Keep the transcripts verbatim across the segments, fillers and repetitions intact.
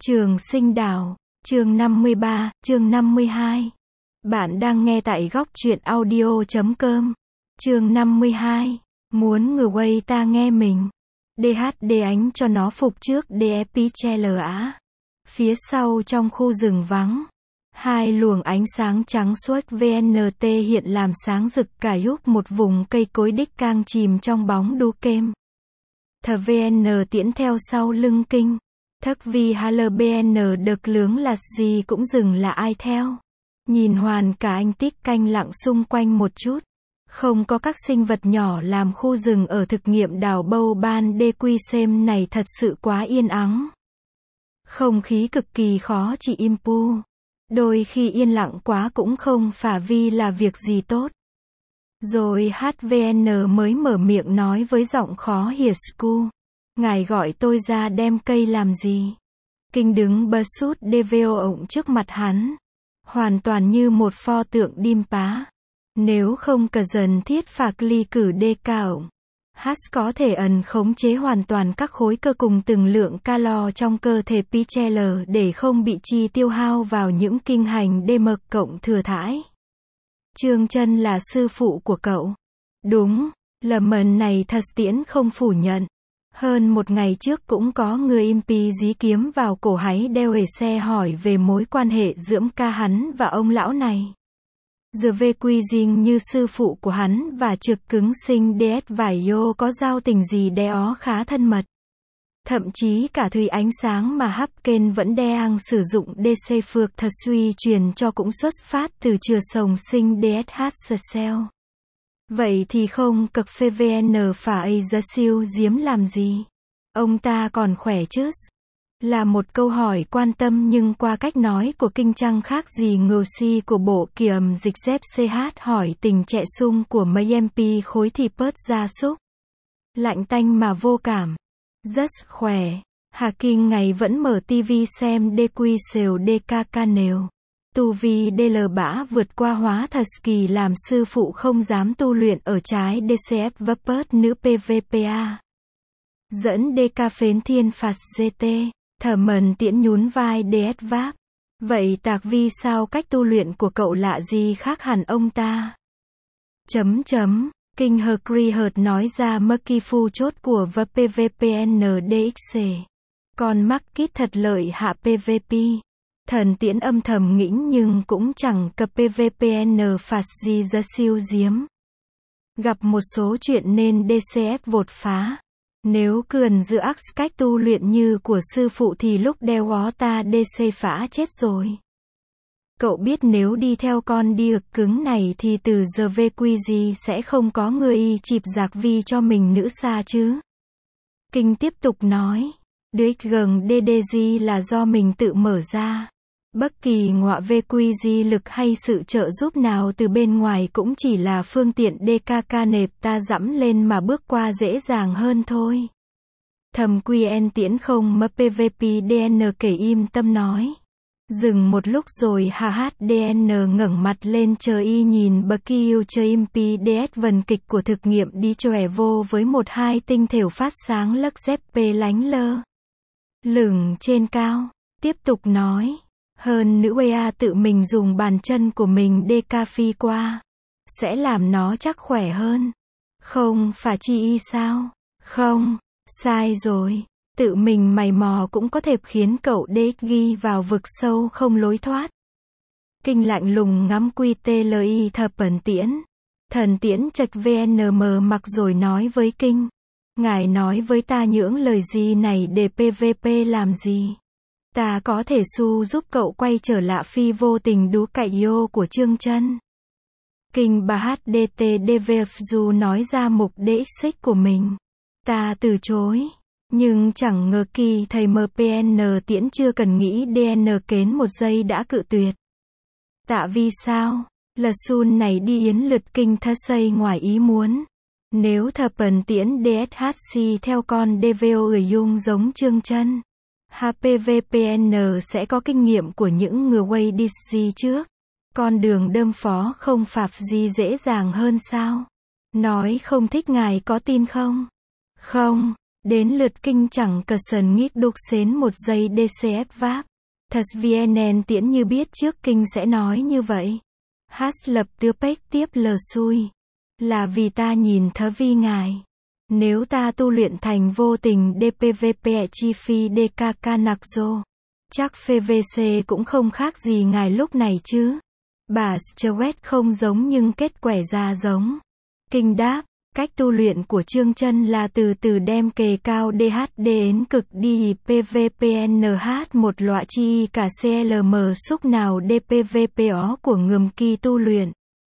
Trường Sinh Đảo, chương năm mươi ba, chương năm mươi hai. Bạn đang nghe tại góc truyện audio chấm com. Chương năm mươi hai. Muốn ngừa quay ta nghe mình. đê hát đê ánh cho nó phục trước đê ép pê chê á. Phía sau trong khu rừng vắng. Hai luồng ánh sáng trắng suốt vê en tê hiện làm sáng rực cả giúp một vùng cây cối đích cang chìm trong bóng đu kem. Thờ vê en tiễn theo sau lưng kinh. Thắc vì hà lờ bê en đực lướng là gì cũng dừng là ai theo. Nhìn hoàn cả anh tích canh lặng xung quanh một chút. Không có các sinh vật nhỏ làm khu rừng ở thực nghiệm đảo bâu ban đê quy xem này thật sự quá yên ắng. Không khí cực kỳ khó chỉ im pu. Đôi khi yên lặng quá cũng không phải vì là việc gì tốt. Rồi hát vê en mới mở miệng nói với giọng khó hiểu scu. Ngài gọi tôi ra đem cây làm gì? Kinh đứng bơ sút đê vê o ổng trước mặt hắn. Hoàn toàn như một pho tượng đim pá. Nếu không cần dần thiết phạc ly cử đê ca ổng. Hát có thể ẩn khống chế hoàn toàn các khối cơ cùng từng lượng calo trong cơ thể pê chê lờ để không bị chi tiêu hao vào những kinh hành đê mực cộng thừa thãi. Trương Chân là sư phụ của cậu. Đúng, lầm mần này thật tiễn không phủ nhận. Hơn một ngày trước cũng có người im pi dí kiếm vào cổ háy đeo hề xe hỏi về mối quan hệ giữa ca hắn và ông lão này. Giờ về quy dinh như sư phụ của hắn và trực cứng sinh đê ét vải yo có giao tình gì đe ó khá thân mật. Thậm chí cả thời ánh sáng mà Hapken vẫn đang sử dụng đê xê phược thật suy truyền cho cũng xuất phát từ chừa sồng sinh đê ét hát cell. Vậy thì không cực phê vê en phải ra siêu diếm làm gì? Ông ta còn khỏe chứ? Là một câu hỏi quan tâm nhưng qua cách nói của kinh trăng khác gì ngầu si của bộ kiểm dịch dép xê hát hỏi tình trẻ sung của mấy em pê khối thì pớt gia súc. Lạnh tanh mà vô cảm. Rất khỏe. Hà Kinh ngày vẫn mở tivi xem đê quy xều đê ca ca nều. Tu vi đê lờ bã vượt qua hóa thật kỳ làm sư phụ không dám tu luyện ở trái đê xê ép vấp pớt nữ pê vê pê a. Dẫn đê ca phến thiên phạt giê tê. Thở mần tiễn nhún vai đê ét váp. Vậy tạc vi sao cách tu luyện của cậu lạ gì khác hẳn ông ta? Chấm chấm. Kinh hờ kri hợt nói ra mơ kỳ phu chốt của vê pê vê pê en đê ích xê. Còn mắc kít thật lợi hạ pê vê pê. Thần tiễn âm thầm ngĩnh nhưng cũng chẳng cập pê vê pê en phạt gì ra siêu diếm. Gặp một số chuyện nên đê xê ép vột phá. Nếu cường giữ ác cách tu luyện như của sư phụ thì lúc đeo ó ta đê xê phá chết rồi. Cậu biết nếu đi theo con đi ực cứng này thì từ giờ về quy gì sẽ không có người y chịp giạc vi cho mình nữa xa chứ. Kinh tiếp tục nói. Đích gần đê đê giê là do mình tự mở ra. Bất kỳ ngọa về quy di lực hay sự trợ giúp nào từ bên ngoài cũng chỉ là phương tiện đê ca ca nệp ta dẫm lên mà bước qua dễ dàng hơn thôi. Thầm quy en tiễn không mà pê vê pê đê en kể im tâm nói. Dừng một lúc rồi hà hát đê en ngẩng mặt lên chờ y nhìn bờ kiêu chờ im pi đê ét vần kịch của thực nghiệm đi chòe vô với một hai tinh thểu phát sáng lắc dép pê lánh lơ. Lửng trên cao, tiếp tục nói. Hơn nữ wea a tự mình dùng bàn chân của mình đê ca phi qua. Sẽ làm nó chắc khỏe hơn. Không phải chi y sao? Không, sai rồi. Tự mình mày mò cũng có thể khiến cậu đê ghi vào vực sâu không lối thoát. Kinh lạnh lùng ngắm quy tê lờ i thập ẩn tiễn. Thần tiễn trạch vê en em mặc rồi nói với kinh. Ngài nói với ta những lời gì này để pê vê pê làm gì? Ta có thể su giúp cậu quay trở lại phi vô tình đú cậy yo của Trương Chân. Kinh bà hát đê tê đê vê ép dù nói ra mục đích xích của mình. Ta từ chối. Nhưng chẳng ngờ kỳ thầy em pê en tiễn chưa cần nghĩ đê en kến một giây đã cự tuyệt. Tạ vì sao? Là sun này đi yến lượt kinh thơ xây ngoài ý muốn. Nếu thập ẩn tiễn đê ét hát xê theo con đê vê o người dung giống Trương Chân. hát pê vê pê en sẽ có kinh nghiệm của những người quay đi gì trước. Con đường đâm phó không phạp gì dễ dàng hơn sao? Nói không thích ngài có tin không? Không. Đến lượt kinh chẳng cờ sần nghít đục xến một giây đê xê ép váp. Thật vê en en tiễn như biết trước kinh sẽ nói như vậy. Hát lập tiêu bếch tiếp lờ xui. Là vì ta nhìn thớ vi ngài. Nếu ta tu luyện thành vô tình đê pê vê pê chi phi đê ca ca nặc dô. Chắc phê vê xê cũng không khác gì ngài lúc này chứ. Bà Stewart không giống nhưng kết quẻ ra giống. Kinh đáp, cách tu luyện của Trương Chân là từ từ đem kề cao đê hát đê đến cực đi pê vê pê en hát một loại chi cả xê lờ em xúc nào đê pê vê pê ó của ngầm kỳ tu luyện.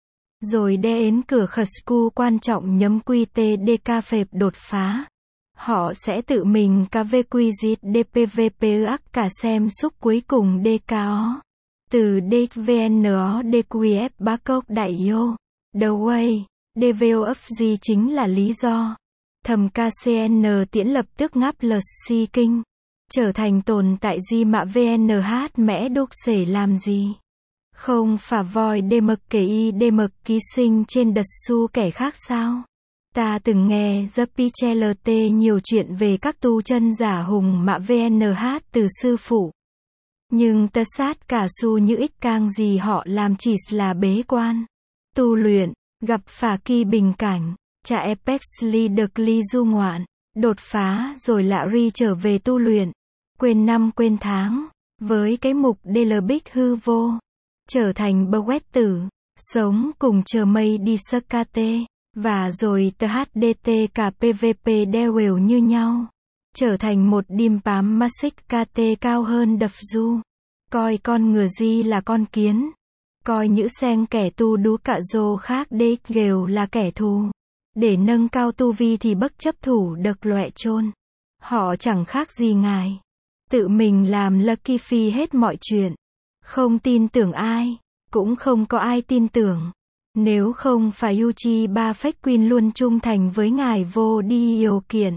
Rồi đe đến cửa khờ scu quan trọng nhấm quy tê đê ca phệp đột phá. Họ sẽ tự mình ca vê quy dít đê pê vê pê ác cả xem xúc cuối cùng đê ca ó. Từ đê vê en ó đê quy ép bá cốc đại yô. The way. đê vê o ép giê chính là lý do. Thầm ca xê en tiễn lập tức ngáp lờ si kinh. Trở thành tồn tại gì mà vê en hát mẽ đúc xể làm gì. Không phả voi đê mực kể y đê mực ký sinh trên đật su kẻ khác sao. Ta từng nghe The Pichelt nhiều chuyện về các tu chân giả hùng mạ vê en hát từ sư phụ. Nhưng tớ sát cả su như ích càng gì họ làm chỉ là bế quan. Tu luyện, gặp phả kỳ bình cảnh, trả Apex ly được ly du ngoạn, đột phá rồi lạ ri trở về tu luyện. Quên năm quên tháng, với cái mục đê lờ bích hư vô. Trở thành bơ quét tử, sống cùng chờ mây đi sơ ca tê, và rồi tờ hát đê tê cả pê vê pê đeo đều như nhau. Trở thành một đêm bám Masic ca tê cao hơn đập du. Coi con ngựa di là con kiến. Coi những sen kẻ tu đú cạ dô khác đê gều là kẻ thù. Để nâng cao tu vi thì bất chấp thủ đực loẹ chôn. Họ chẳng khác gì ngài. Tự mình làm Lucky Phi hết mọi chuyện. Không tin tưởng ai, cũng không có ai tin tưởng. Nếu không phải Uchi ba phách Queen luôn trung thành với ngài vô đi điều kiện.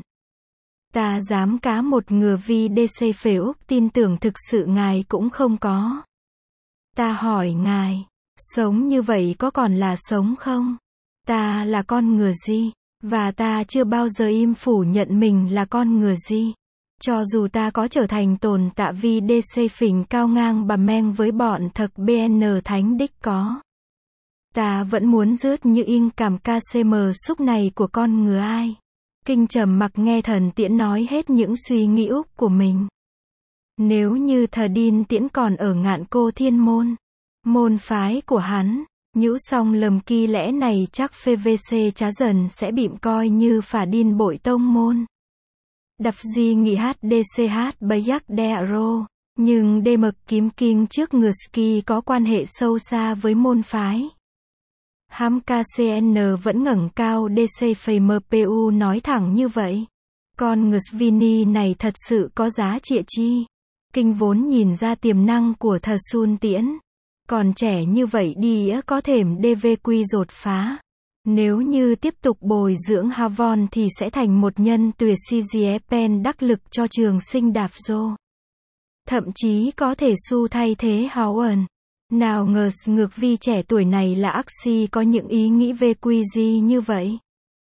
Ta dám cá một ngừa vi đê xê phê Úc tin tưởng thực sự ngài cũng không có. Ta hỏi ngài, sống như vậy có còn là sống không? Ta là con ngựa gì? Và ta chưa bao giờ im phủ nhận mình là con ngựa gì. Cho dù ta có trở thành tồn tạ vi đê xê phình cao ngang bà men với bọn thực bê en thánh đích có. Ta vẫn muốn rước như in cảm ca xê em xúc này của con ngựa ai. Kinh trầm mặc nghe thần tiễn nói hết những suy nghĩ úc của mình. Nếu như thờ Đin tiễn còn ở ngạn cô thiên môn, môn phái của hắn, nhũ song lầm kỳ lẽ này chắc phê vê xê chá dần sẽ bịm coi như phả Đin bội tông môn. Đập di nghị hát đê xê hát bấy yắc đe rô, nhưng đê mực kiếm kinh trước ngừa ski có quan hệ sâu xa với môn phái. Hám ca xê en vẫn ngẩng cao đê xê phây em pê u nói thẳng như vậy. Con ngừa Svini này thật sự có giá trị chi. Kinh vốn nhìn ra tiềm năng của thờ Sun Tiễn. Còn trẻ như vậy đi có thềm đê vê quy đột phá. Nếu như tiếp tục bồi dưỡng Havon thì sẽ thành một nhân tuyệt xê giê ép en đắc lực cho trường sinh đạp dô. Thậm chí có thể su thay thế Howen. Nào ngờ ngược vi trẻ tuổi này là Axi có những ý nghĩ về quy di như vậy.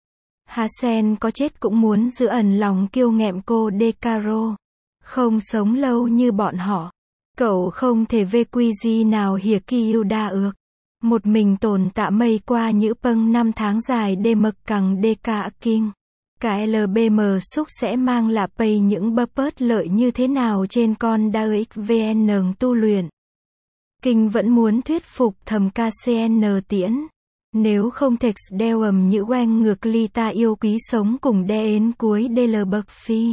Hasen có chết cũng muốn giữ ẩn lòng kiêu nghẹm cô De Caro. Không sống lâu như bọn họ. Cậu không thể về quy di nào hìa kỳ yêu đa ước. Một mình tồn tạ mây qua những pâng năm tháng dài đê mực cằng đê ca kinh. Cái lờ bê em xúc sẽ mang lạ pây những bơ pớt lợi như thế nào trên con đa ích vê en tu luyện. Kinh vẫn muốn thuyết phục thầm ca xê en tiễn. Nếu không thể đeo ầm như quen ngược ly ta yêu quý sống cùng đe đến cuối đê lờ bậc phi.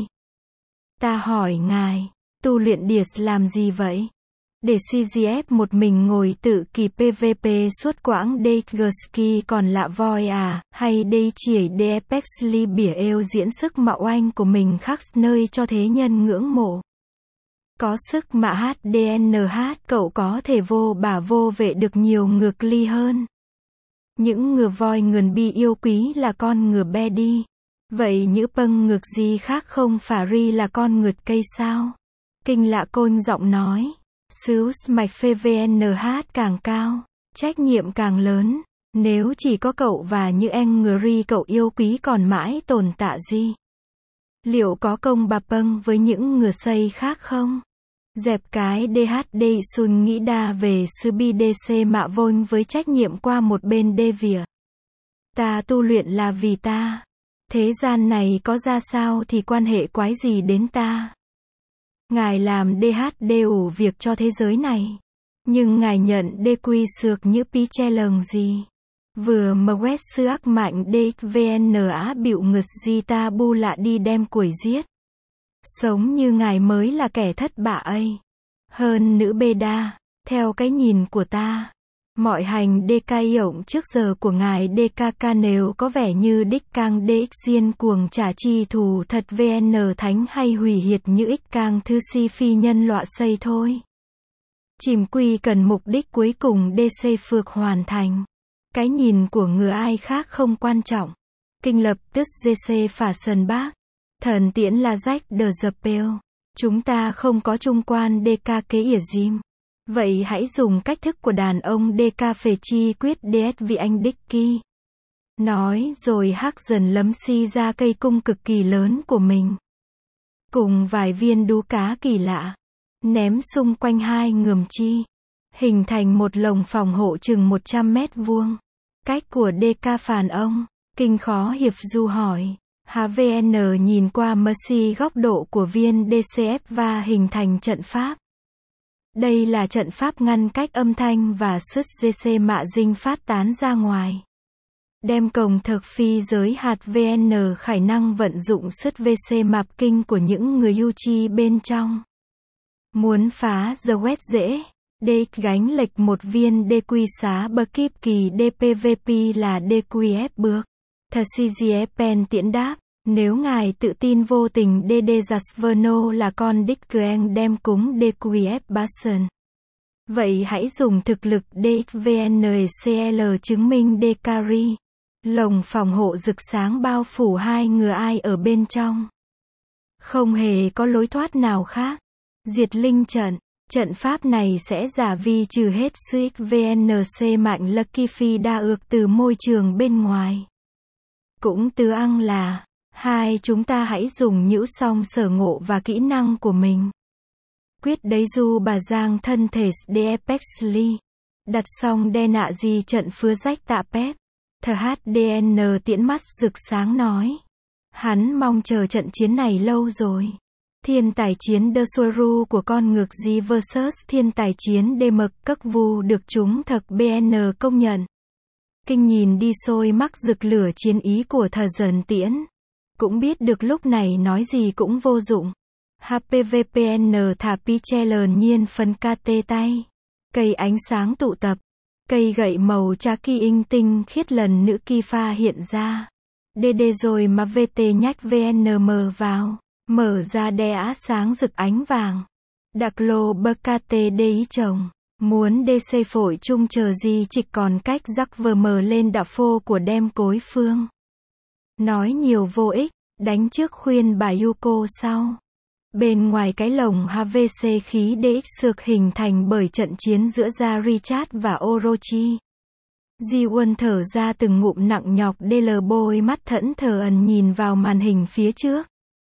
Ta hỏi ngài, tu luyện điệt làm gì vậy? Để xê giê ép một mình ngồi tự kỳ pê vê pê suốt quãng đê giê ski còn lạ voi à, hay đây chỉ để Apex ly bỉa eo diễn sức mạo oanh của mình khác nơi cho thế nhân ngưỡng mộ. Có sức mà hát đê en hát cậu có thể vô bả vô vệ được nhiều ngược ly hơn. Những ngừa voi ngườn bi yêu quý là con ngừa be đi. Vậy những pâng ngược gì khác không phả ri là con ngược cây sao? Kinh lạ côn giọng nói. Sứ mạch phê vê en hát càng cao, trách nhiệm càng lớn. Nếu chỉ có cậu và như anh ngừa ri cậu yêu quý còn mãi tồn tạ gì? Liệu có công bà pâng với những ngừa xây khác không? Dẹp cái đê hát đê xuân nghĩ đa về sư bi đê xê mạ vôn với trách nhiệm qua một bên đê vỉa. Ta tu luyện là vì ta. Thế gian này có ra sao thì quan hệ quái gì đến ta. Ngài làm đê hát đê ủ việc cho thế giới này. Nhưng Ngài nhận đê quy sược như pi che lờng gì. Vừa mà quét sư ác mạnh đê vn á biểu ngực gì ta bu lạ đi đem củi giết. Sống như Ngài mới là kẻ thất bạ ấy. Hơn nữ bê đa, theo cái nhìn của ta. Mọi hành đê ca yổng trước giờ của Ngài đê ca ca nếu có vẻ như đích cang đê ích diên cuồng trả chi thù thật vn thánh hay hủy hiệt như ích cang thư si phi nhân loại xây thôi. Chìm quy cần mục đích cuối cùng đê xê phược hoàn thành. Cái nhìn của người ai khác không quan trọng. Kinh lập tức giê xê phả sần bác. Thần tiễn là rách đờ dập bêu. Chúng ta không có trung quan đê ca kế ỉa dìm. Vậy hãy dùng cách thức của đàn ông đê ca phê chi quyết đê ét vì anh đích kỳ. Nói rồi hắc dần lấm si ra cây cung cực kỳ lớn của mình. Cùng vài viên đú cá kỳ lạ. Ném xung quanh hai ngườm chi. Hình thành một lồng phòng hộ chừng một trăm mét vuông. Cách của đê ca phàn ông. Kinh khó hiệp du hỏi. hát vê en nhìn qua Mercy góc độ của viên đê xê ép và hình thành trận pháp. Đây là trận pháp ngăn cách âm thanh và sức giê xê mạ dinh phát tán ra ngoài. Đem cổng thực phi giới hạt vê en khả năng vận dụng sức vê xê mạp kinh của những người ưu chi bên trong. Muốn phá the wet dễ. Đê gánh lệch một viên đê quy xá bờ kíp kỳ đê pê vê pê là đê quy ép bước. Thà si giê pen tiễn đáp. Nếu Ngài tự tin vô tình đê đê Jasverno là con đích Geng đem cúng đê quy ép Basson. Vậy hãy dùng thực lực đê vê en xê lờ chứng minh đê carry. Lồng phòng hộ rực sáng bao phủ hai người ai ở bên trong. Không hề có lối thoát nào khác. Diệt linh trận. Trận pháp này sẽ giả vi trừ hết sự vê en xê mạnh Lucky Phi đa ước từ môi trường bên ngoài. Cũng từ ăn là, hai chúng ta hãy dùng nhũ song sở ngộ và kỹ năng của mình. Quyết đấy du bà giang thân thể đê Pexley. Đặt xong đe nạ gì trận phứa rách tạ pep. Thờ hát đê en tiễn mắt rực sáng nói. Hắn mong chờ trận chiến này lâu rồi. Thiên tài chiến The Soru của con ngược G versus thiên tài chiến D mực cất vu được chúng thực bê en công nhận. Kinh nhìn đi sôi mắc rực lửa chiến ý của thờ dần tiễn. Cũng biết được lúc này nói gì cũng vô dụng. hát pê vê pê en thả pi che lờn nhiên phân ca tê tay. Cây ánh sáng tụ tập. Cây gậy màu cha kỳ in tinh khiết lần nữ kỳ pha hiện ra. Đê đê rồi mà vê tê nhách vê en em vào. Mở ra đe á sáng rực ánh vàng. Đặc lô bơ ca tê đê ý chồng. Muốn đê xê phổi chung chờ gì chỉ còn cách rắc vờ mờ lên đạo phô của đem cối phương. Nói nhiều vô ích, đánh trước khuyên bà Yuko sau. Bên ngoài cái lồng hát vê xê khí đê ích sược hình thành bởi trận chiến giữa gia Richard và Orochi. Ji-won thở ra từng ngụm nặng nhọc đê lờ bôi mắt thẫn thờ ẩn nhìn vào màn hình phía trước.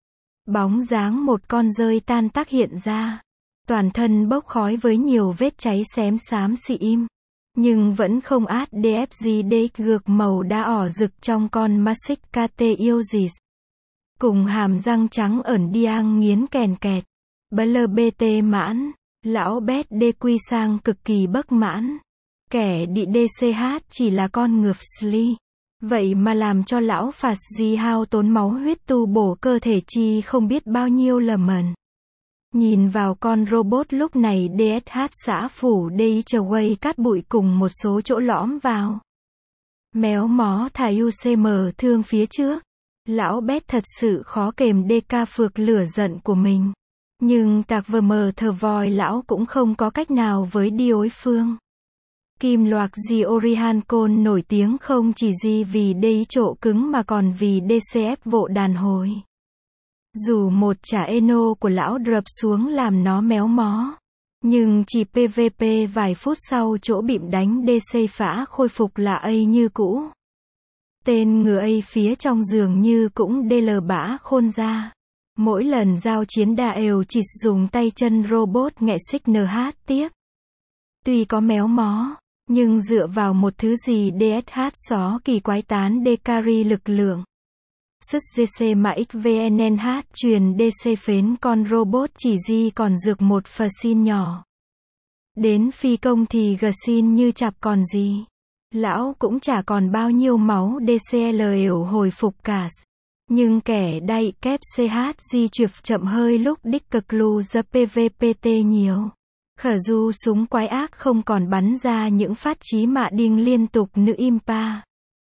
Bóng dáng một con rơi tan tác hiện ra. Toàn thân bốc khói với nhiều vết cháy xém xám xị im. Nhưng vẫn không át đê ép giê đê gược màu đá ỏ rực trong con Masik ca tê yêu dịt. Cùng hàm răng trắng ẩn điang nghiến kèn kẹt. Bờ bê tê mãn. Lão bét đê quy sang cực kỳ bất mãn. Kẻ đị đê xê hát chỉ là con ngược Sli. Vậy mà làm cho lão phạt di hao tốn máu huyết tu bổ cơ thể chi không biết bao nhiêu lầm mần. Nhìn vào con robot lúc này đê ét hát xã phủ đê chờ quay cát bụi cùng một số chỗ lõm vào. Méo mó thả u xê em thương phía trước. Lão bét thật sự khó kềm đê ca phược lửa giận của mình. Nhưng tạc vờ mờ thờ vòi lão cũng không có cách nào với đi đối phương. Kim loạc gì Orihan Côn nổi tiếng không chỉ gì vì đê trộ cứng mà còn vì đê xê ép vộ đàn hồi. Dù một trả eno của lão drop xuống làm nó méo mó. Nhưng chỉ pê vê pê vài phút sau chỗ bịm đánh đê xê phã khôi phục là A như cũ. Tên ngựa A phía trong giường như cũng đê lờ bã khôn ra. Mỗi lần giao chiến đều chỉ dùng tay chân robot nghệ xích en hát tiếp. Tuy có méo mó, nhưng dựa vào một thứ gì đê ét hát xó kỳ quái tán Dekari lực lượng. Sức giê xê mà ích vê en en hát truyền đê xê phến con robot chỉ di còn dược một phờ xin nhỏ. Đến phi công thì gờ xin như chạp còn gì. Lão cũng chả còn bao nhiêu máu đê xê lờ ểu hồi phục cả. Nhưng kẻ đay kép xê hát di trượt chậm hơi lúc đích cực lù giờ pê vê pê tê nhiều. Khở du súng quái ác không còn bắn ra những phát chí mạ điên liên tục nữ impa.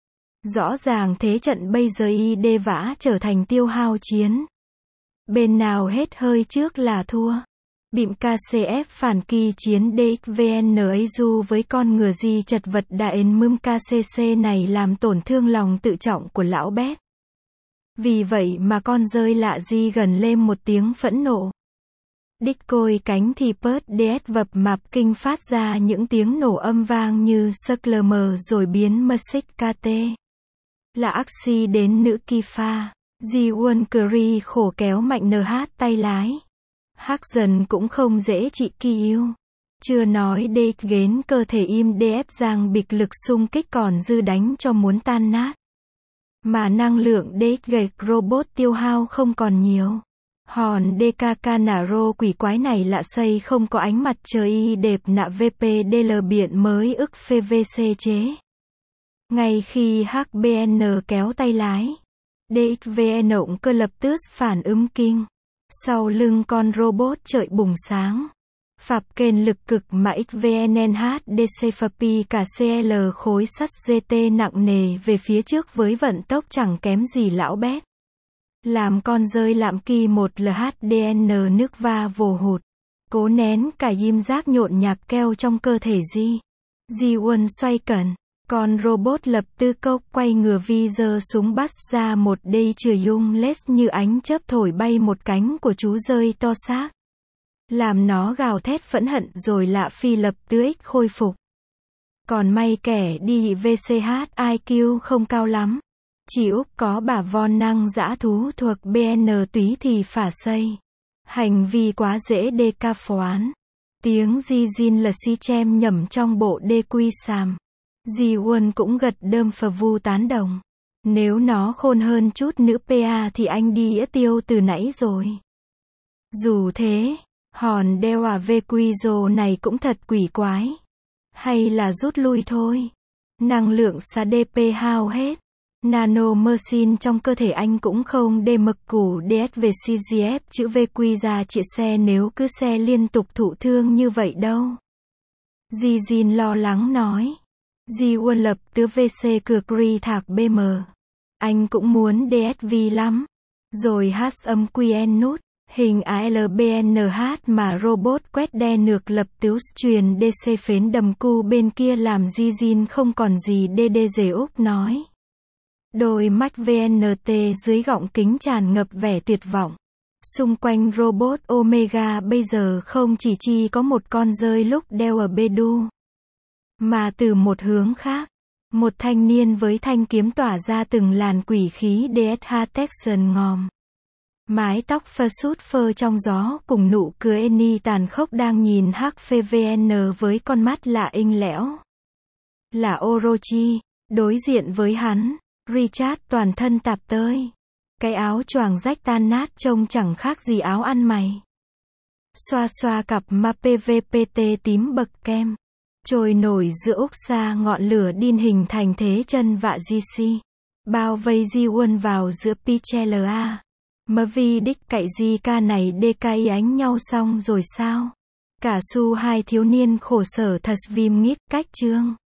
Rõ ràng thế trận bây giờ y đê vã trở thành tiêu hao chiến. Bên nào hết hơi trước là thua. Bịm ca xê ép phản kỳ chiến đê ích vê en a du với con ngựa di chật vật đại mưm ca xê xê này làm tổn thương lòng tự trọng của lão Bét. Vì vậy mà con rơi lạ di gần lên một tiếng phẫn nộ. Đích côi cánh thì pớt đê ét vập mạp kinh phát ra những tiếng nổ âm vang như sơ mờ rồi biến mơ xích ca tê. Là axi đến nữ Kifa. Di Won Curry khổ kéo mạnh en hát tay lái. Hắc dần cũng không dễ trị kỳ yêu. Chưa nói đê gến cơ thể im đê ép giang bịch lực xung kích còn dư đánh cho muốn tan nát. Mà năng lượng đê gạch robot tiêu hao không còn nhiều. Hòn đê ca ca naro quỷ quái này lạ xây không có ánh mặt trời y đẹp nạ vê pê đê lờ biện mới ức phê vê xê chế. Ngay khi hát bê en kéo tay lái, đê ích vê en ổng cơ lập tức phản ứng kinh. Sau lưng con robot chợi bùng sáng. Phạp kênh lực cực mà ích vê en en hát đê xê phờ pê cả xê lờ khối sắt giê tê nặng nề về phía trước với vận tốc chẳng kém gì lão Bét. Làm con rơi lạm kỳ một lờ hát đê en nước va vồ hụt. Cố nén cả diêm giác nhộn nhạc keo trong cơ thể Di. Di Won xoay cẩn. Con robot lập tư cốc quay ngừa vi giơ súng bắt ra một đê chừa dung lết như ánh chớp thổi bay một cánh của chú rơi to xác. Làm nó gào thét phẫn hận rồi lạ phi lập tưới khôi phục. Còn may kẻ đi vê xê hát i kiu không cao lắm. Chỉ Úc có bả von năng dã thú thuộc bê en túy thì phả xây. Hành vi quá dễ đê ca phán. Tiếng di zin là si chem nhẩm trong bộ đê quy sàm. Di Won cũng gật đơm phờ vu tán đồng. Nếu nó khôn hơn chút nữa pa thì anh đi ĩa tiêu từ nãy rồi. Dù thế, hòn đeo à vê quy rồ này cũng thật quỷ quái. Hay là rút lui thôi. Năng lượng xa đê pê hao hết. Nano machine trong cơ thể anh cũng không đê mực củ đê ét vê xê giê ép chữ V quy ra chĩa xe nếu cứ xe liên tục thụ thương như vậy đâu. Di Jin lo lắng nói. Di Won lập tứ vê xê cược ri thạc bê em. Anh cũng muốn đê ét vê lắm. Rồi hát âm quy en nút. Hình a lờ bê en hát mà robot quét đe nược lập tứ truyền đê xê phến đầm cu bên kia làm Di Jin không còn gì đê đê dề Úc nói. Đôi mắt vê en tê dưới gọng kính tràn ngập vẻ tuyệt vọng. Xung quanh robot Omega bây giờ không chỉ chi có một con rơi lúc đeo ở bê đu. Mà từ một hướng khác, một thanh niên với thanh kiếm tỏa ra từng làn quỷ khí đê ét hát Texan ngòm. Mái tóc phơ sút phơ trong gió cùng nụ cười Annie tàn khốc đang nhìn hát phê vê en với con mắt lạ inh lẽo. Là Orochi, đối diện với hắn. Richard toàn thân tạp tơi. Cái áo choàng rách tan nát trông chẳng khác gì áo ăn mày. Xoa xoa cặp ma pê vê pê tê tím bậc kem. Trôi nổi giữa úc xa ngọn lửa điên hình thành thế chân vạ giê xê. Bao vây Di Won vào giữa Pichela. Mơ vi đích cậy di ca này đê ca y ánh nhau xong rồi sao? Cả su hai thiếu niên khổ sở thật vim nghít cách chương.